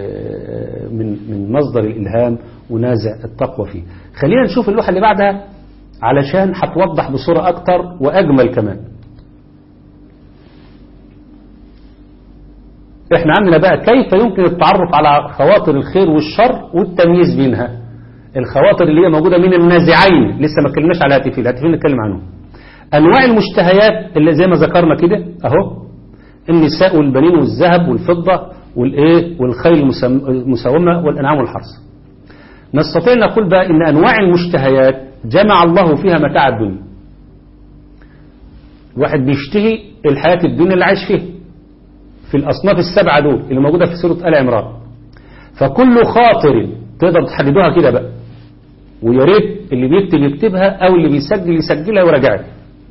من مصدر الإلهام ونازع التقوى فيه. خلينا نشوف اللوحة اللي بعدها علشان هتوضح بصورة أكتر وأجمل كمان. احنا عندنا بقى كيف يمكن التعرف على خواطر الخير والشر والتمييز بينها. الخواطر اللي هي موجودة من النازعين، لسه ما اتكلمناش على الهاتفين نتكلم عنهم. أنواع المشتهيات اللي زي ما ذكرنا كده أهو، النساء والبنين والذهب والفضة والخيل المسومة والأنعام والحرث. نستطيع نقول بقى إن أنواع المشتهيات جمع الله فيها متاع الدنيا. الواحد بيشتهي الحياة الدنيا اللي عايش فيها في الأصناف السبعة دول اللي موجودة في سورة آل عمران. فكل خاطر تقدر تحددوها كده بقى، ويا ريت اللي بيكتب يكتبها أو اللي بيسجل يسجلها ويراجعها.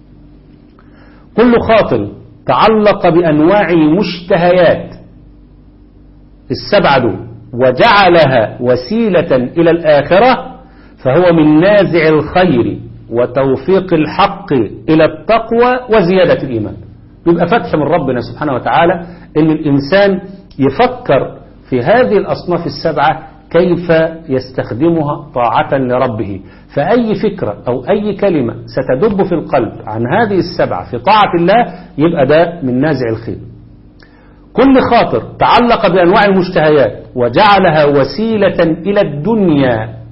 كل خاطر تعلق بأنواع المشتهيات السبعة دول وجعلها وسيلة إلى الآخرة فهو من نازع الخير وتوفيق الحق إلى التقوى وزيادة الإيمان. بيبقى فتح من ربنا سبحانه وتعالى إن الإنسان يفكر في هذه الأصناف السبعة كيف يستخدمها طاعة لربه. فأي فكرة أو أي كلمة ستدب في القلب عن هذه السبعة في طاعة الله يبقى ده من نازع الخير. كل خاطر تعلق بأنواع المشتهيات وجعلها وسيلة إلى الدنيا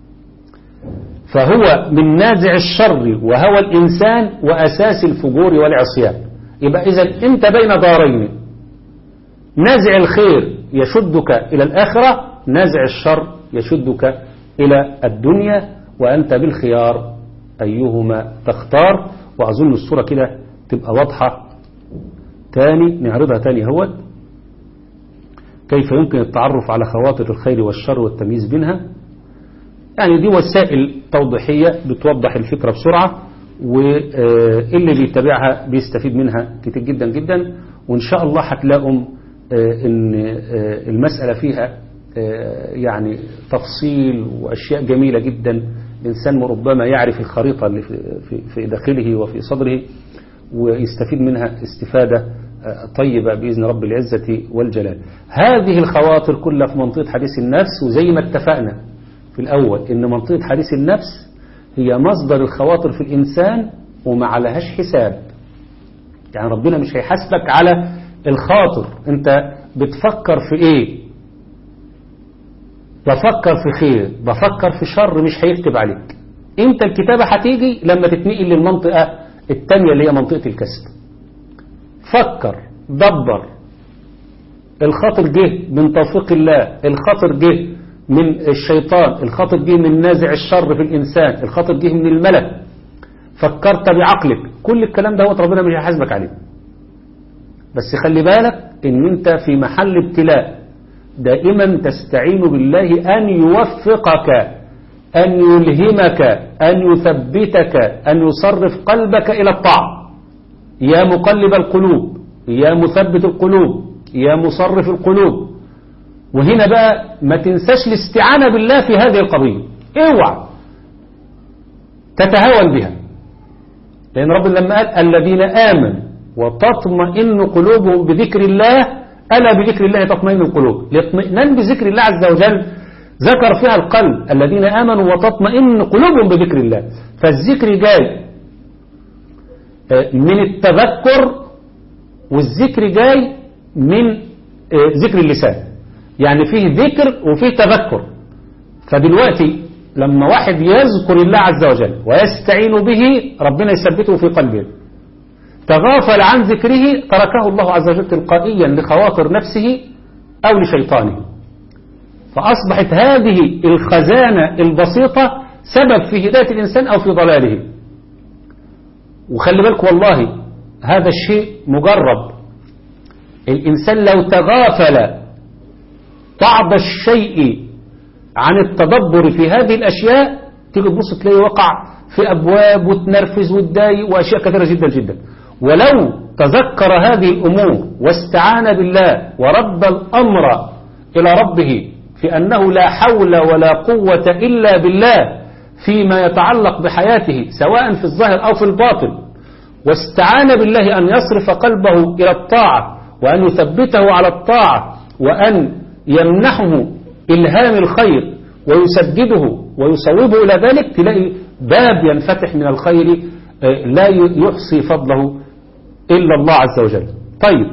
فهو من نازع الشر وهوى الإنسان وأساس الفجور والعصيان. يبقى إذا أنت بين دارين، نازع الخير يشدك إلى الآخرة، نازع الشر يشدك إلى الدنيا، وأنت بالخيار أيهما تختار. وأظن الصورة كده تبقى واضحة. تاني نعرضها تاني هو كيف يمكن التعرف على خواطر الخير والشر والتمييز بينها. يعني دي وسائل توضيحية بتوضح الفكرة بسرعة، واللي بيتابعها بيستفيد منها كتير جدا جدا. وإن شاء الله هتلاقوا إن المسألة فيها يعني تفصيل وأشياء جميلة جدا. الإنسان ربما يعرف الخريطة اللي في داخله وفي صدره ويستفيد منها استفادة طيبة بإذن رب العزة والجلال. هذه الخواطر كلها في منطقة حديث النفس، وزي ما اتفقنا في الأول إن منطقة حديث النفس هي مصدر الخواطر في الإنسان وما عليهاش حساب. يعني ربنا مش هيحاسبك على الخاطر، أنت بتفكر في إيه؟ بفكر في خير، بفكر في شر، مش هيكتب عليك. أنت الكتابة هتيجي لما تتنقل للمنطقة التانية اللي هي منطقة الكسب. فكر، دبر. الخاطر جه من توفيق الله، الخاطر جه من الشيطان، الخاطر جه من نازع الشر في الإنسان، الخاطر جه من الملك، فكرت بعقلك. كل الكلام ده ربنا مش هيحاسبك عليه. بس خلي بالك ان انت في محل ابتلاء، دائما تستعين بالله أن يوفقك، أن يلهمك، أن يثبتك، أن يصرف قلبك إلى الطاعة. يا مقلب القلوب، يا مثبت القلوب، يا مصرف القلوب. وهنا بقى ما تنساش الاستعانة بالله في هذه القضية. اوعى تتهاون بها، لأن ربنا لما قال الذين آمنوا وتطمئن قلوبهم بذكر الله، ألا بذكر الله تطمئن القلوب. الاطمئنان بذكر الله عز وجل ذكر فيها القلب، الذين آمنوا وتطمئن قلوبهم بذكر الله. فالذكر جاي من التذكر، والذكر جاي من ذكر اللسان. يعني فيه ذكر وفيه تذكر. فدلوقتي لما واحد يذكر الله عز وجل ويستعين به، ربنا يثبته في قلبه. تغافل عن ذكره تركه الله عز وجل تلقائيا لخواطر نفسه أو لشيطانه. فأصبحت هذه الخزانة البسيطة سبب في هداية الإنسان أو في ضلاله. وخلي بالك والله هذا الشيء مجرب. الإنسان لو تغافل بعض الشيء عن التدبر في هذه الأشياء، تيجي تبص تلاقي وقع في أبواب وتنرفز وتضايق وأشياء كثيرة جدا جدا. ولو تذكر هذه الأمور واستعان بالله ورد الأمر إلى ربه في أنه لا حول ولا قوة إلا بالله فيما يتعلق بحياته سواء في الظاهر أو في الباطن، واستعان بالله أن يصرف قلبه إلى الطاعة وأن يثبته على الطاعة وأن يمنحه إلهام الخير ويسدده ويصوبه إلى ذلك، تلاقي باب ينفتح من الخير لا يحصي فضله إلا الله عز وجل. طيب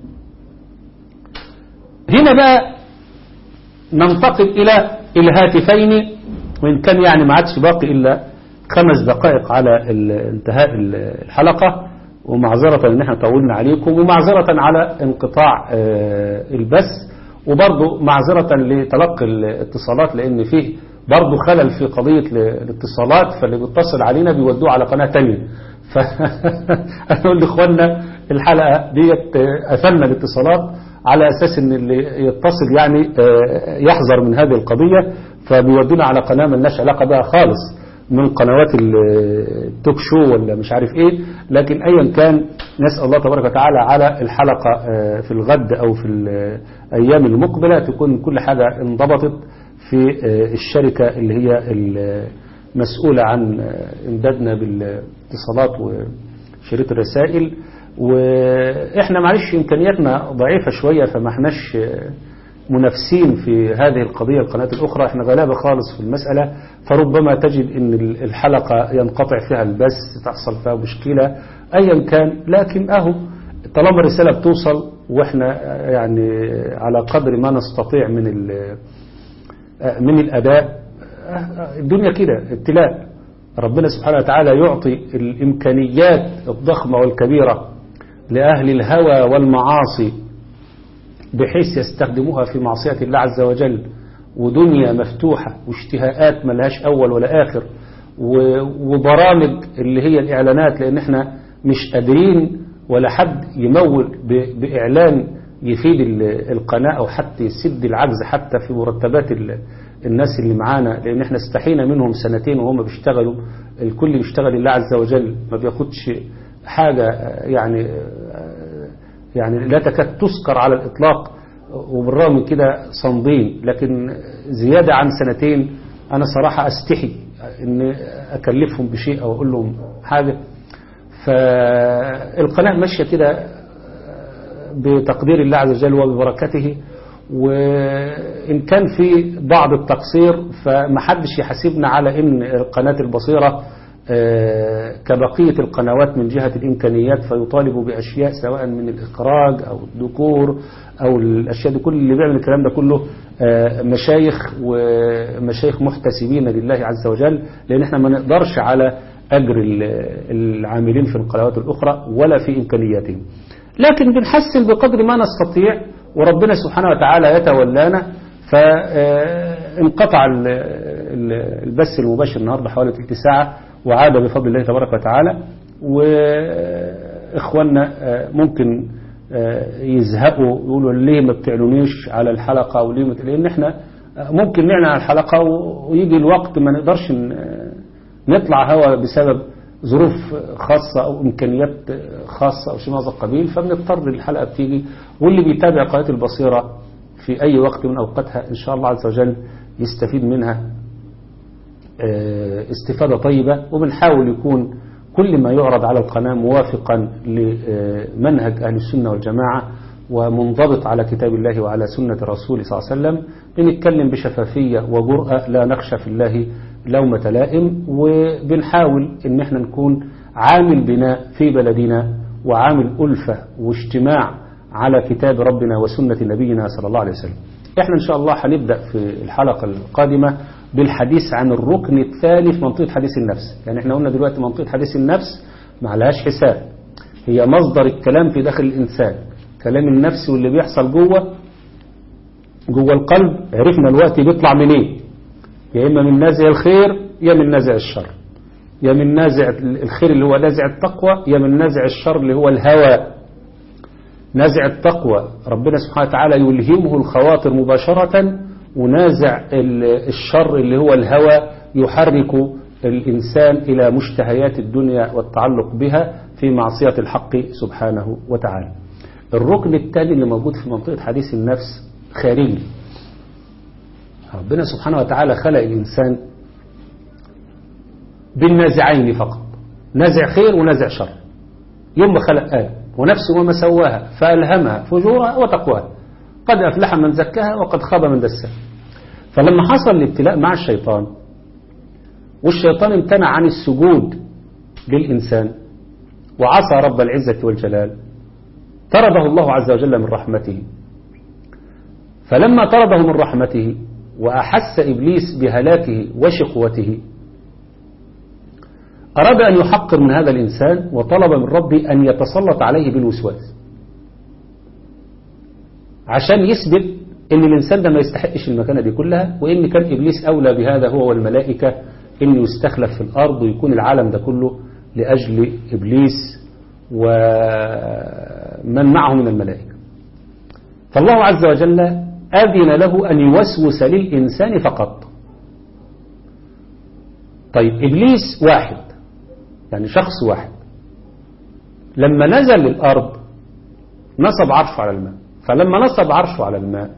هنا بقى ننتقل إلى الهاتفين، وإن كان يعني ما عادش باقي إلا 5 دقائق على انتهاء الحلقة، ومعذرة ان احنا طولنا عليكم، ومعذرة على انقطاع البث، وبرضه معذرة لتلقي الاتصالات لان فيه برضه خلل في قضية الاتصالات، فاللي بيتصل علينا بيودوه على قناة تانية. فأقول لإخواننا الحلقة ديت قفلنا الاتصالات على أساس ان اللي يتصل يعني يحذر من هذه القضية، فبيودونا على قناة ملناش علاقة بها خالص من قنوات التوك شو ولا مش عارف ايه. لكن ايا كان نسأل الله تبارك وتعالى على الحلقة في الغد او في الايام المقبلة تكون كل حاجة انضبطت في الشركة اللي هي المسؤولة عن امدادنا بالاتصالات وشريط الرسائل. واحنا معلش امكانياتنا ضعيفة شوية، فما احناش منافسين في هذه القضية القناة الأخرى، احنا غلابة خالص في المسألة، فربما تجد ان الحلقة ينقطع فيها البث، تحصل فيها مشكلة ايا كان. لكن اهو طالما الرسالة بتوصل واحنا يعني على قدر ما نستطيع من الأداء، الدنيا كده ابتلاء. ربنا سبحانه وتعالى يعطي الإمكانيات الضخمة والكبيرة لأهل الهوى والمعاصي بحيث يستخدموها في معصية الله عز وجل، ودنيا مفتوحة واشتهاءات ملهاش أول ولا آخر، وبرامج اللي هي الإعلانات، لأن احنا مش قادرين ولا حد يمول بإعلان يفيد القناة أو حتى يسد العجز حتى في مرتبات الناس اللي معانا، لأن احنا استحينا منهم سنتين وهم بيشتغلوا، الكل بيشتغل الله عز وجل، ما بياخدش حاجة يعني لا تكاد تذكر على الإطلاق، وبالرغم من كده صامدين. لكن زيادة عن سنتين أنا صراحة أستحي أن أكلفهم بشيء أو أقول لهم حاجة. فالقناة ماشية كده بتقدير الله عز وجل وببركته، وإن كان في بعض التقصير فمحدش يحاسبنا على إن قناة البصيرة كبقية القنوات من جهة الإمكانيات فيطالب بأشياء سواء من الإخراج أو الديكور أو الأشياء دي. كل اللي بيعمل الكلام ده كله مشايخ ومشايخ محتسبين لله عز وجل، لأن احنا ما نقدرش على أجر العاملين في القنوات الأخرى ولا في إمكانياتهم، لكن بنحسن بقدر ما نستطيع، وربنا سبحانه وتعالى يتولانا. فانقطع البث المباشر النهاردة حوالي تلت ساعة، وعاد بفضل الله تبارك وتعالى. وإخواننا ممكن يزهقوا يقولوا ليه ما بتعلنيش على الحلقة، أو ليه لأن احنا ممكن نعلن على الحلقة ويجي الوقت ما نقدرش نطلع هوا بسبب ظروف خاصة أو إمكانيات خاصة أو شيء من هذا القبيل، فبنضطر الحلقة بتيجي. واللي بيتابع قناة البصيرة في أي وقت من أوقاتها إن شاء الله عز وجل يستفيد منها استفادة طيبة. وبنحاول يكون كل ما يعرض على القناة موافقا لمنهج أهل السنة والجماعة ومنضبط على كتاب الله وعلى سنة الرسول صلى الله عليه وسلم. بنتكلم بشفافية وجرأة، لا نخشى في الله لومة لائم، وبنحاول ان احنا نكون عامل بناء في بلدنا وعامل ألفة واجتماع على كتاب ربنا وسنة نبينا صلى الله عليه وسلم. احنا ان شاء الله هنبدأ في الحلقة القادمة بالحديث عن الركن الثاني في منطقة حديث النفس. يعني احنا قلنا دلوقتي منطقة حديث النفس ما عليهاش حساب، هي مصدر الكلام في داخل الإنسان، كلام النفس واللي بيحصل جوه القلب. عرفنا الوقت بيطلع منين، يا إما من نازع الخير يا من نازع الشر، يا من نازع الخير اللي هو نازع التقوى، يا من نازع الشر اللي هو الهوى. نازع التقوى ربنا سبحانه وتعالى يلهمه الخواطر مباشرة، ونازع الشر اللي هو الهوى يحرك الإنسان إلى مشتهيات الدنيا والتعلق بها في معصية الحق سبحانه وتعالى. الركن الثاني اللي موجود في منطقة حديث النفس خارجي. ربنا سبحانه وتعالى خلق الإنسان بالنازعين فقط، نازع خير ونازع شر. يوم ما خلق آدم ونفسه وما سواها فألهمها فجورها وتقواها، قد أفلح من زكاها وقد خاب من دساها. فلما حصل الابتلاء مع الشيطان والشيطان امتنع عن السجود للإنسان وعصى رب العزة والجلال، طرده الله عز وجل من رحمته. فلما طرده من رحمته وأحس إبليس بهلاكه وشقوته، أراد أن يحقر من هذا الإنسان وطلب من ربي أن يتسلط عليه بالوسواس عشان يثبت أن الإنسان ده ما يستحقش المكانة دي كلها، وإن كان إبليس أولى بهذا هو والملائكة أنه يستخلف في الأرض ويكون العالم ده كله لأجل إبليس ومن معه من الملائكة. فالله عز وجل أذن له أن يوسوس للإنسان فقط. طيب إبليس واحد، يعني شخص واحد، لما نزل للأرض نصب عرشه على الماء، فلما نصب عرشه على الماء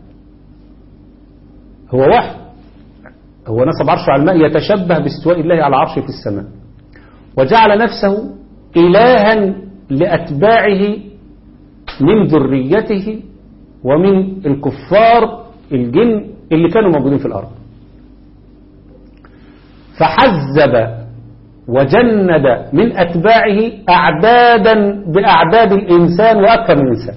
هو واحد، هو نصب عرشه على الماء يتشبه باستواء الله على عرشه في السماء، وجعل نفسه إلها لأتباعه من ذريته ومن الكفار الجن اللي كانوا موجودين في الأرض، فحزب وجند من أتباعه أعدادا بأعداد الإنسان وأكثر من الإنسان،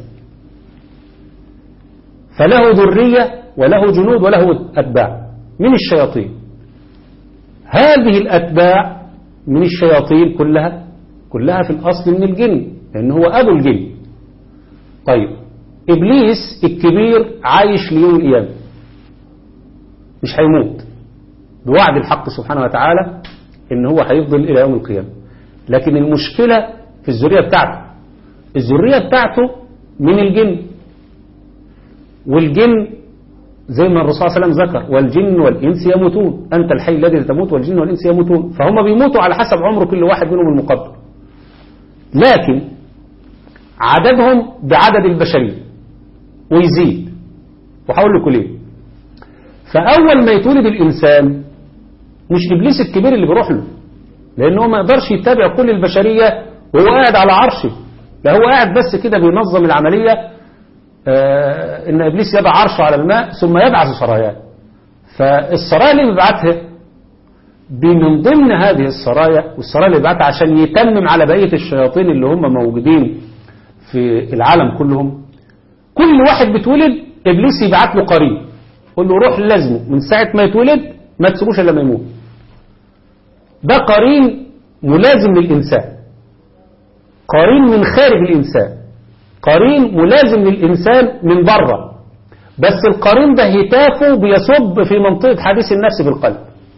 فله ذرية وله جنود وله أتباع من الشياطين. هذه الأتباع من الشياطين كلها في الأصل من الجن، لأنه هو أبو الجن. طيب إبليس الكبير عايش ليوم القيامة، مش هيموت بوعد الحق سبحانه وتعالى إن هو هيفضل إلى يوم القيامة، لكن المشكلة في الذرية بتاعته. الذرية بتاعته من الجن، والجن زي ما الرسول صلى الله عليه وسلم ذكر والجن والإنس يموتون، أنت الحي الذي تموت والجن والإنس يموتون، فهم بيموتوا على حسب عمر كل واحد منهم المقدر، لكن عددهم بعدد البشرية ويزيد. وحاول لكم ليه؟ فأول ما يتولد الإنسان مش إبليس الكبير اللي بيروح له، لأنه ما يقدرش يتابع كل البشرية وهو قاعد على عرشه، لا هو قاعد بس كده بينظم العملية، إن إبليس يضع عرشه على الماء ثم يبعث سرايا. فالسرايا اللي بيبعتها من ضمن هذه السرايا، والسرايا اللي بيبعتها عشان يتمم على بقية الشياطين اللي هم موجودين في العالم كلهم، كل واحد بتولد إبليس يبعت له قرين يقول له روح لازمه من ساعة ما يتولد ما تسيبوش إلا ما يموت. ده قرين ملازم للإنسان، قرين من خارج الإنسان، قرين ملازم للإنسان من بره، بس القرين ده هتافه بيصب في منطقة حديث النفس في القلب.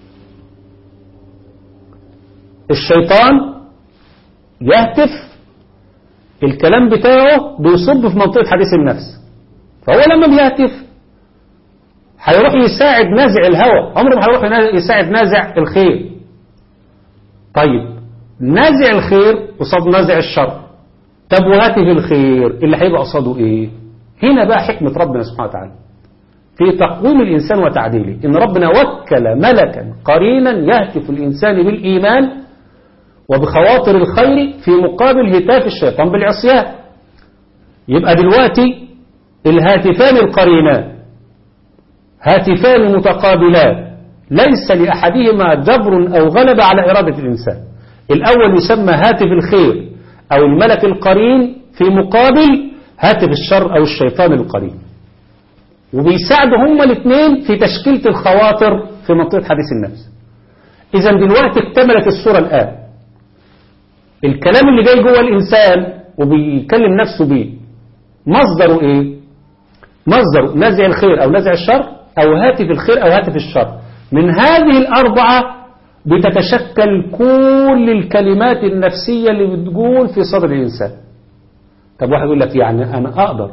الشيطان يهتف الكلام بتاعه بيصب في منطقة حديث النفس، فهو لما بيهتف هيروح يساعد نازع الهوى، عمره ما هيروح يساعد نازع الخير. طيب نازع الخير قصاد نازع الشر، طب وهاتف الخير اللي هيبقى قصاده ايه؟ هنا بقى حكمة ربنا سبحانه وتعالى في تقويم الإنسان وتعديله، إن ربنا وكل ملكا قرينا يهتف الإنسان بالإيمان وبخواطر الخير في مقابل هتاف الشيطان بالعصيان. يبقى دلوقتي الهاتفان القرينان هاتفان متقابلان، ليس لأحدهما جبر أو غلبة على إرادة الإنسان. الأول يسمى هاتف الخير أو الملك القرين في مقابل هاتف الشر أو الشيطان القرين، وبيساعدوا هما الاثنين في تشكيلة الخواطر في منطقة حديث النفس. إذا دلوقتي اكتملت الصورة الآن. الكلام اللي جاي جوه الإنسان وبيكلم نفسه بيه مصدره إيه؟ مصدره نزع الخير أو نزع الشر أو هاتف الخير أو هاتف الشر. من هذه الأربعة بتتشكل كل الكلمات النفسية اللي بتقول في صدر الإنسان. طب واحد يقول لك يعني أنا أقدر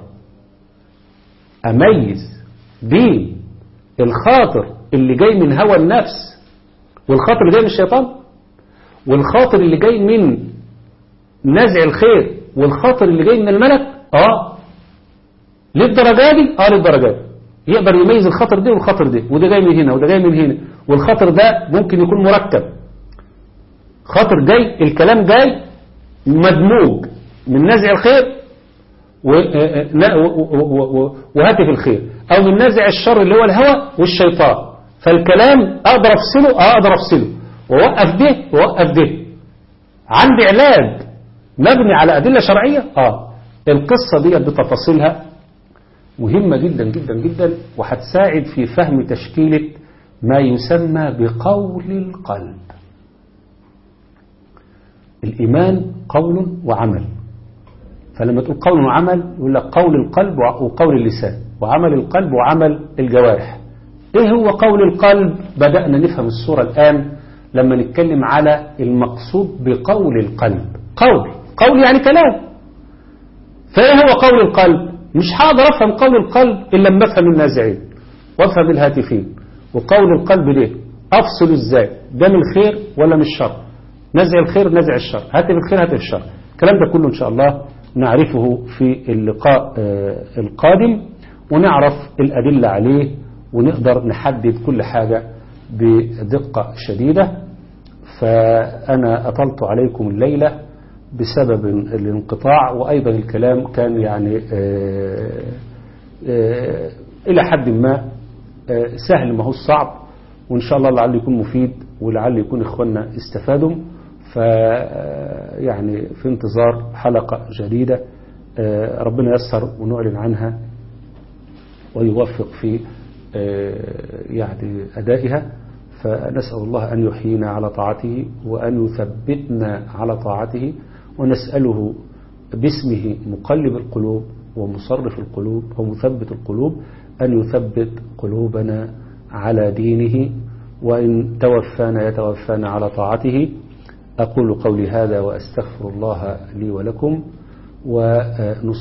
أميز بين الخاطر اللي جاي من هوى النفس والخاطر اللي جاي من الشيطان والخاطر اللي جاي من نزع الخير والخاطر اللي جاي من الملك؟ للدرجة دي؟ للدرجة دي يقدر يميز الخطر ده والخطر ده، وده جاي من هنا وده جاي من هنا، والخطر ده ممكن يكون مركب، خطر جاي الكلام جاي مدموج من نزع الخير وهاتف الخير، أو من نزع الشر اللي هو الهوى والشيطان. فالكلام أقدر أفصله، أقدر أفصله ووقف ده ووقف ده. عندي علاج مبني على أدلة شرعية. القصة دي بتفاصيلها مهمة جدا جدا جدا، وهتساعد في فهم تشكيلة ما يسمى بقول القلب. الإيمان قول وعمل. فلما تقول قول وعمل يقول لك قول القلب وقول اللسان، وعمل القلب وعمل الجوارح. ايه هو قول القلب؟ بدأنا نفهم الصورة الآن لما نتكلم على المقصود بقول القلب. قول يعني كلام. فايه هو قول القلب؟ مش هقدر افهم قول القلب الا لما افهم النازعين وافهم الهاتفين. وقول القلب ليه افصل ازاي؟ ده من الخير ولا من الشر؟ نزع الخير نزع الشر، هاتف الخير هاتف الشر. الكلام ده كله ان شاء الله نعرفه في اللقاء القادم، ونعرف الأدلة عليه، ونقدر نحدد كل حاجة بدقة شديدة. فأنا أطلت عليكم الليلة بسبب الانقطاع، وأيضا الكلام كان يعني إلى حد ما سهل ما هو صعب، وإن شاء الله لعل يكون مفيد، ولعل يكون إخواننا استفادوا. يعني في انتظار حلقة جديدة ربنا يسر ونعلن عنها ويوفق في يعني أدائها. فنسأل الله أن يحيينا على طاعته وأن يثبتنا على طاعته، ونسأله باسمه مقلب القلوب ومصرف القلوب ومثبت القلوب أن يثبت قلوبنا على دينه، وإن توفانا يتوفانا على طاعته. أقول قولي هذا وأستغفر الله لي ولكم ونصلي